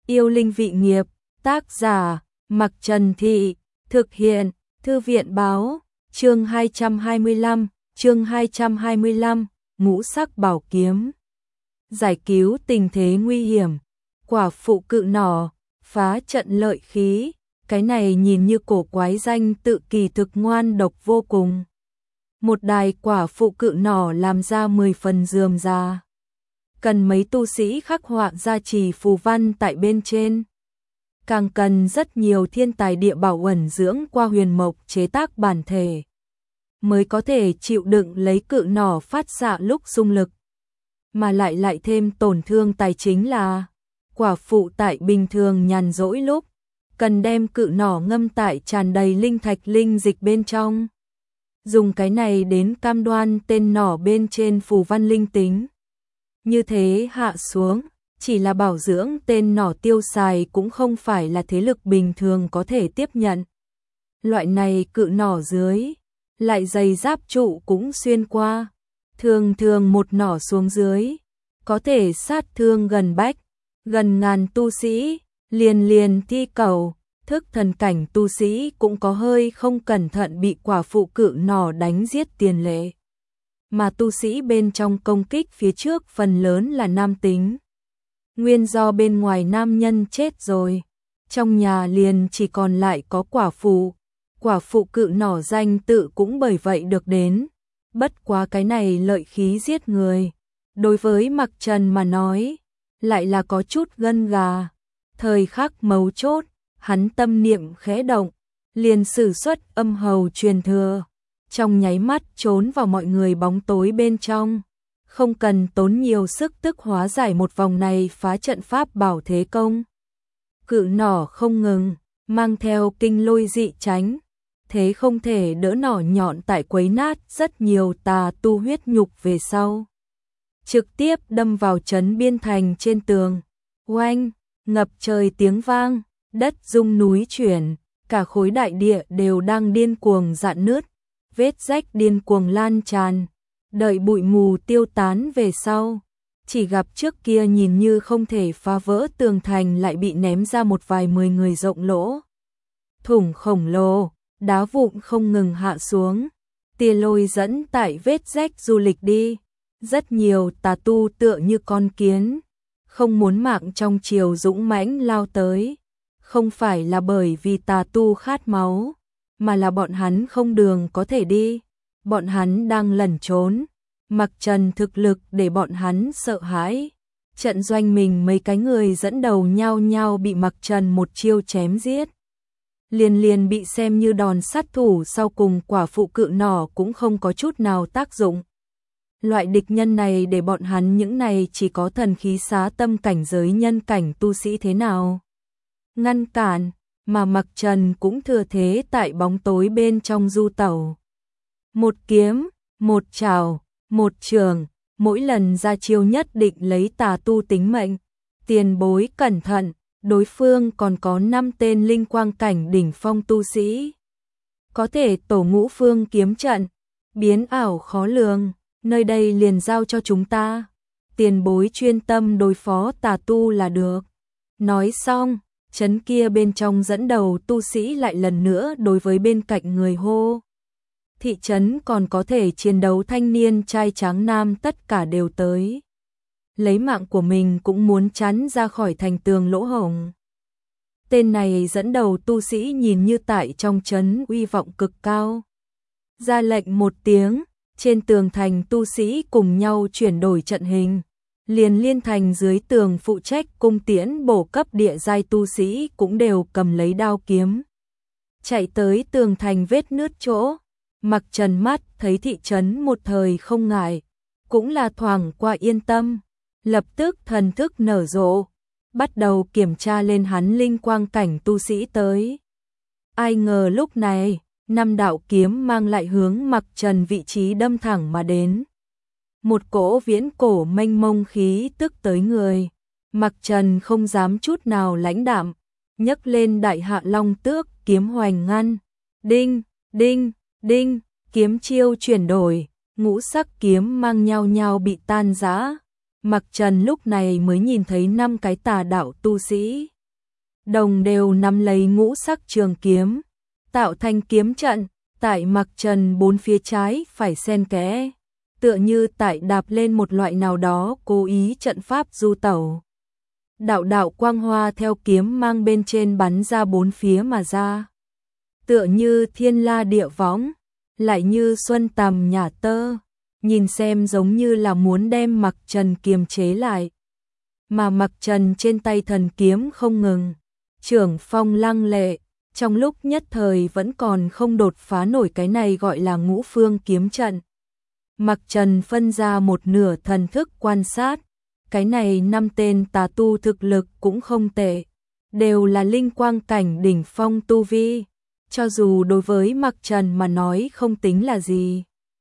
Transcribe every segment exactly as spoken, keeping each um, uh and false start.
Yêu linh vị nghiệp, tác giả, Mặc Trần Thị, thực hiện, Thư viện báo, chương hai trăm hai mươi lăm, chương hai trăm hai mươi lăm, ngũ sắc bảo kiếm. Giải cứu tình thế nguy hiểm, quả phụ cự nỏ, phá trận lợi khí, cái này nhìn như cổ quái danh tự kỳ thực ngoan độc vô cùng. Một đài quả phụ cự nỏ làm ra mười phần rườm rà. Cần mấy tu sĩ khắc họa gia trì phù văn tại bên trên. Càng cần rất nhiều thiên tài địa bảo ẩn dưỡng qua huyền mộc chế tác bản thể, mới có thể chịu đựng lấy cự nỏ phát xạ lúc xung lực. Mà lại lại thêm tổn thương tài chính là quả phụ tại bình thường nhàn rỗi lúc, cần đem cự nỏ ngâm tại tràn đầy linh thạch linh dịch bên trong. Dùng cái này đến cam đoan tên nỏ bên trên phù văn linh tính. Như thế hạ xuống, chỉ là bảo dưỡng tên nỏ tiêu xài cũng không phải là thế lực bình thường có thể tiếp nhận. Loại này cự nỏ dưới, lại dày giáp trụ cũng xuyên qua. Thường thường một nỏ xuống dưới, có thể sát thương gần bách, gần ngàn tu sĩ, liền liền thi cầu, thức thần cảnh tu sĩ cũng có hơi không cẩn thận bị quả phụ cự nỏ đánh giết tiền lệ. Mà tu sĩ bên trong công kích phía trước phần lớn là nam tính. Nguyên do bên ngoài nam nhân chết rồi, trong nhà liền chỉ còn lại có quả phụ. Quả phụ cự nỏ danh tự cũng bởi vậy được đến. Bất quá cái này lợi khí giết người, đối với Mặc Trần mà nói, lại là có chút gân gà. Thời khắc mấu chốt, hắn tâm niệm khẽ động, liền sử xuất âm hầu truyền thừa, trong nháy mắt trốn vào mọi người bóng tối bên trong, không cần tốn nhiều sức tức hóa giải một vòng này phá trận pháp bảo thế công. Cự nỏ không ngừng, mang theo kinh lôi dị tránh, thế không thể đỡ nỏ nhọn tại quấy nát rất nhiều tà tu huyết nhục về sau. Trực tiếp đâm vào trấn biên thành trên tường, oanh, ngập trời tiếng vang, đất rung núi chuyển, cả khối đại địa đều đang điên cuồng rạn nứt, vết rách điên cuồng lan tràn. Đợi bụi mù tiêu tán về sau, chỉ gặp trước kia nhìn như không thể phá vỡ tường thành lại bị ném ra một vài mười người rộng lỗ. Thủng khổng lồ, đá vụn không ngừng hạ xuống, tia lôi dẫn tại vết rách du lịch đi. Rất nhiều tà tu tựa như con kiến, không muốn mạng trong chiều dũng mãnh lao tới. Không phải là bởi vì tà tu khát máu, mà là bọn hắn không đường có thể đi. Bọn hắn đang lẩn trốn, Mặc Trần thực lực để bọn hắn sợ hãi. Trận doanh mình mấy cái người dẫn đầu nhau nhau bị Mặc Trần một chiêu chém giết. Liền liền bị xem như đòn sát thủ sau cùng quả phụ cự nỏ cũng không có chút nào tác dụng. Loại địch nhân này để bọn hắn những này chỉ có thần khí xá tâm cảnh giới nhân cảnh tu sĩ thế nào ngăn cản, mà Mặc Trần cũng thừa thế tại bóng tối bên trong du tẩu. Một kiếm, một trảo, một trường, mỗi lần ra chiêu nhất định lấy tà tu tính mệnh. Tiền bối cẩn thận, đối phương còn có năm tên linh quang cảnh đỉnh phong tu sĩ. Có thể tổ ngũ phương kiếm trận, biến ảo khó lường, nơi đây liền giao cho chúng ta. Tiền bối chuyên tâm đối phó tà tu là được. Nói xong, trấn kia bên trong dẫn đầu tu sĩ lại lần nữa đối với bên cạnh người hô. Thị trấn còn có thể chiến đấu thanh niên trai tráng nam tất cả đều tới. Lấy mạng của mình cũng muốn chắn ra khỏi thành tường lỗ hổng. Tên này dẫn đầu tu sĩ nhìn như tại trong trấn uy vọng cực cao. Ra lệnh một tiếng, trên tường thành tu sĩ cùng nhau chuyển đổi trận hình. Liền liên thành dưới tường phụ trách cung tiễn bổ cấp địa giai tu sĩ cũng đều cầm lấy đao kiếm. Chạy tới tường thành vết nứt chỗ. Mặc Trần mắt thấy thị trấn một thời không ngại, cũng là thoảng qua yên tâm, lập tức thần thức nở rộ, bắt đầu kiểm tra lên hắn linh quang cảnh tu sĩ tới. Ai ngờ lúc này, năm đạo kiếm mang lại hướng Mặc Trần vị trí đâm thẳng mà đến. Một cỗ viễn cổ mênh mông khí tức tới người, Mặc Trần không dám chút nào lãnh đạm, nhấc lên đại hạ long tước kiếm hoành ngăn, đinh, đinh. Đinh, kiếm chiêu chuyển đổi, ngũ sắc kiếm mang nhau nhau bị tan rã. Mặc Trần lúc này mới nhìn thấy năm cái tà đạo tu sĩ. đồng đều nắm lấy ngũ sắc trường kiếm, tạo thành kiếm trận, tại mặc trần bốn phía trái phải xen kẽ, tựa như tại đạp lên một loại nào đó cố ý trận pháp du tẩu. Đạo đạo quang hoa theo kiếm mang bên trên bắn ra bốn phía mà ra, tựa như thiên la địa võng, lại như xuân tầm nhả tơ, nhìn xem giống như là muốn đem mặc trần kiềm chế lại. Mà mặc trần trên tay thần kiếm không ngừng, trưởng phong lăng lệ, trong lúc nhất thời vẫn còn không đột phá nổi cái này gọi là ngũ phương kiếm trận. Mặc trần phân ra một nửa thần thức quan sát, cái này năm tên tà tu thực lực cũng không tệ, đều là linh quang cảnh đỉnh phong tu vi, cho dù đối với mặc trần mà nói không tính là gì.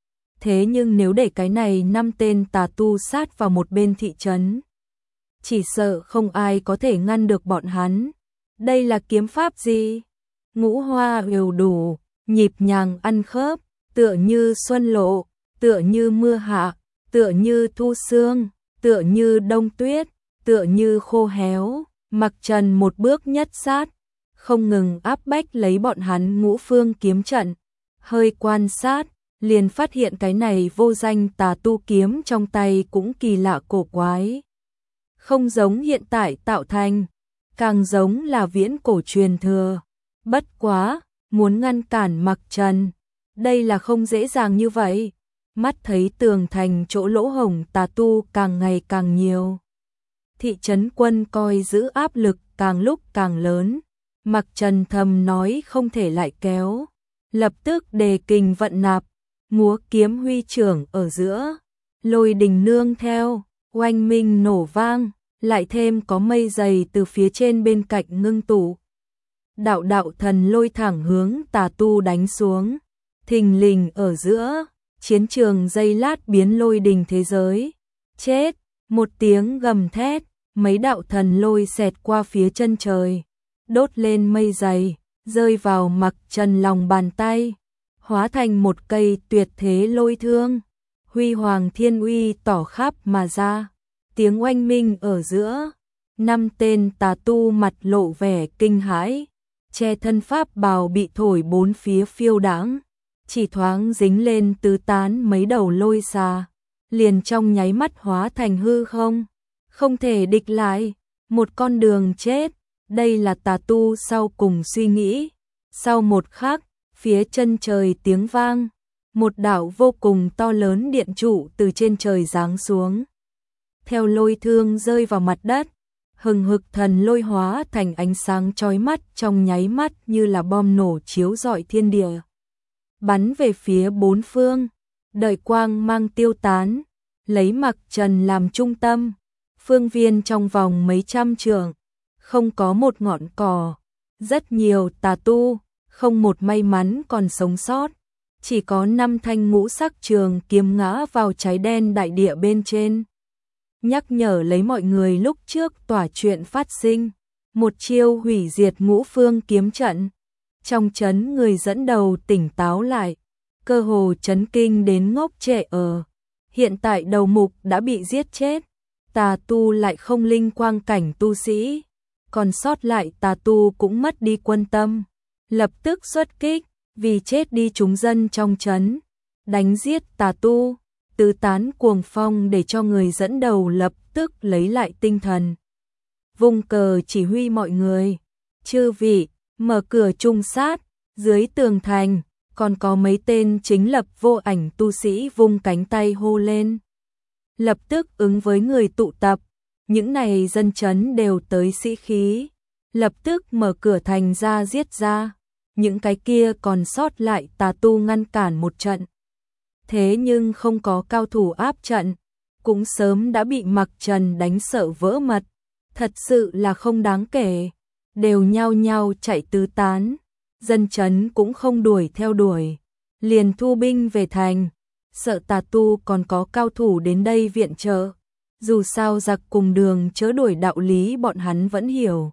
Thế nhưng nếu để cái này năm tên tà tu sát vào một bên thị trấn, chỉ sợ không ai có thể ngăn được bọn hắn. Đây là kiếm pháp gì? Ngũ hoa đều đủ, nhịp nhàng ăn khớp, tựa như xuân lộ, tựa như mưa hạ, tựa như thu sương, tựa như đông tuyết, tựa như khô héo. Mặc trần một bước nhất sát, không ngừng áp bách lấy bọn hắn ngũ phương kiếm trận. Hơi quan sát, liền phát hiện cái này vô danh tà tu kiếm trong tay cũng kỳ lạ cổ quái. Không giống hiện tại tạo thành, càng giống là viễn cổ truyền thừa. Bất quá, muốn ngăn cản mặc trần, đây là không dễ dàng như vậy. Mắt thấy tường thành chỗ lỗ hổng tà tu càng ngày càng nhiều. Thị trấn quân coi giữ áp lực càng lúc càng lớn. Mặc trần thầm nói không thể lại kéo. Lập tức đề kình vận nạp, múa kiếm huy trưởng ở giữa. Lôi đình nương theo, oanh minh nổ vang, lại thêm có mây dày từ phía trên bên cạnh ngưng tụ. Đạo đạo thần lôi thẳng hướng tà tu đánh xuống. Thình lình ở giữa, chiến trường giây lát biến lôi đình thế giới. Chết, một tiếng gầm thét, mấy đạo thần lôi xẹt qua phía chân trời, đốt lên mây dày, rơi vào mặc trần lòng bàn tay, hóa thành một cây tuyệt thế lôi thương. Huy hoàng thiên uy tỏ khắp mà ra, tiếng oanh minh ở giữa, năm tên tà tu mặt lộ vẻ kinh hãi, che thân pháp bào bị thổi bốn phía phiêu đãng, chỉ thoáng dính lên tứ tán mấy đầu lôi xà, liền trong nháy mắt hóa thành hư không, không thể địch lại, một con đường chết. Đây là tà tu sau cùng suy nghĩ. Sau một khắc, phía chân trời tiếng vang, một đạo vô cùng to lớn điện trụ từ trên trời giáng xuống. Theo lôi thương rơi vào mặt đất, hừng hực thần lôi hóa thành ánh sáng chói mắt trong nháy mắt như là bom nổ chiếu rọi thiên địa. Bắn về phía bốn phương, đợi quang mang tiêu tán, lấy mặc trần làm trung tâm, phương viên trong vòng mấy trăm trượng, không có một ngọn cỏ, rất nhiều tà tu, không một may mắn còn sống sót, chỉ có năm thanh ngũ sắc trường kiếm ngã vào cháy đen đại địa bên trên. Nhắc nhở lấy mọi người lúc trước tỏa chuyện phát sinh, một chiêu hủy diệt ngũ phương kiếm trận. Trong trấn người dẫn đầu tỉnh táo lại, cơ hồ chấn kinh đến ngốc trệ ở. Hiện tại đầu mục đã bị giết chết, tà tu lại không linh quang cảnh tu sĩ, còn sót lại tà tu cũng mất đi quân tâm, lập tức xuất kích, vì chết đi chúng dân trong trấn, đánh giết tà tu, tứ tán cuồng phong để cho người dẫn đầu lập tức lấy lại tinh thần. Vung cờ chỉ huy mọi người, chư vị, mở cửa trung sát, dưới tường thành, còn có mấy tên chính lập vô ảnh tu sĩ vung cánh tay hô lên. Lập tức ứng với người tụ tập, những này dân trấn đều tới sĩ khí, lập tức mở cửa thành ra giết ra, những cái kia còn sót lại tà tu ngăn cản một trận. Thế nhưng không có cao thủ áp trận, cũng sớm đã bị mặc trần đánh sợ vỡ mật, thật sự là không đáng kể, đều nhao nhao chạy tứ tán, dân trấn cũng không đuổi theo đuổi, liền thu binh về thành, sợ tà tu còn có cao thủ đến đây viện trợ, dù sao giặc cùng đường chớ đuổi đạo lý bọn hắn vẫn hiểu.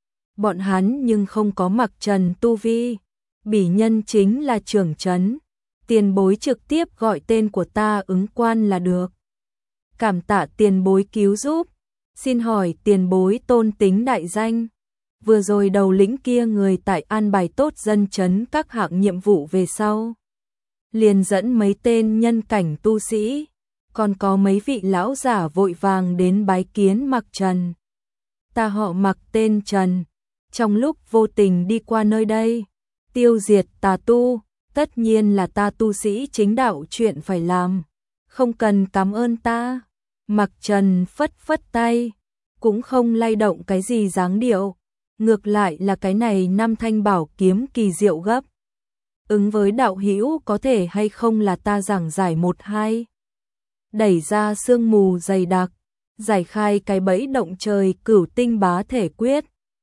Bọn hắn nhưng không có mặc trần tu vi, bỉ nhân chính là trưởng trấn, tiền bối trực tiếp gọi tên của ta ứng quan là được. Cảm tạ tiền bối cứu giúp, xin hỏi tiền bối tôn tính đại danh. vừa rồi đầu lĩnh kia người tại an bài tốt dân chấn các hạng nhiệm vụ về sau. Liền dẫn mấy tên nhân cảnh tu sĩ, còn có mấy vị lão giả vội vàng đến bái kiến Mặc Trần. Ta họ Mặc tên Trần, trong lúc vô tình đi qua nơi đây, tiêu diệt tà tu, tất nhiên là ta tu sĩ chính đạo chuyện phải làm, không cần cảm ơn ta. Mặc Trần phất phất tay, cũng không lay động cái gì dáng điệu, ngược lại là cái này năm thanh bảo kiếm kỳ diệu gấp. Ứng với đạo hữu có thể hay không là ta giảng giải một hai. Đẩy ra sương mù dày đặc, giải khai cái bẫy động trời cửu tinh bá thể quyết,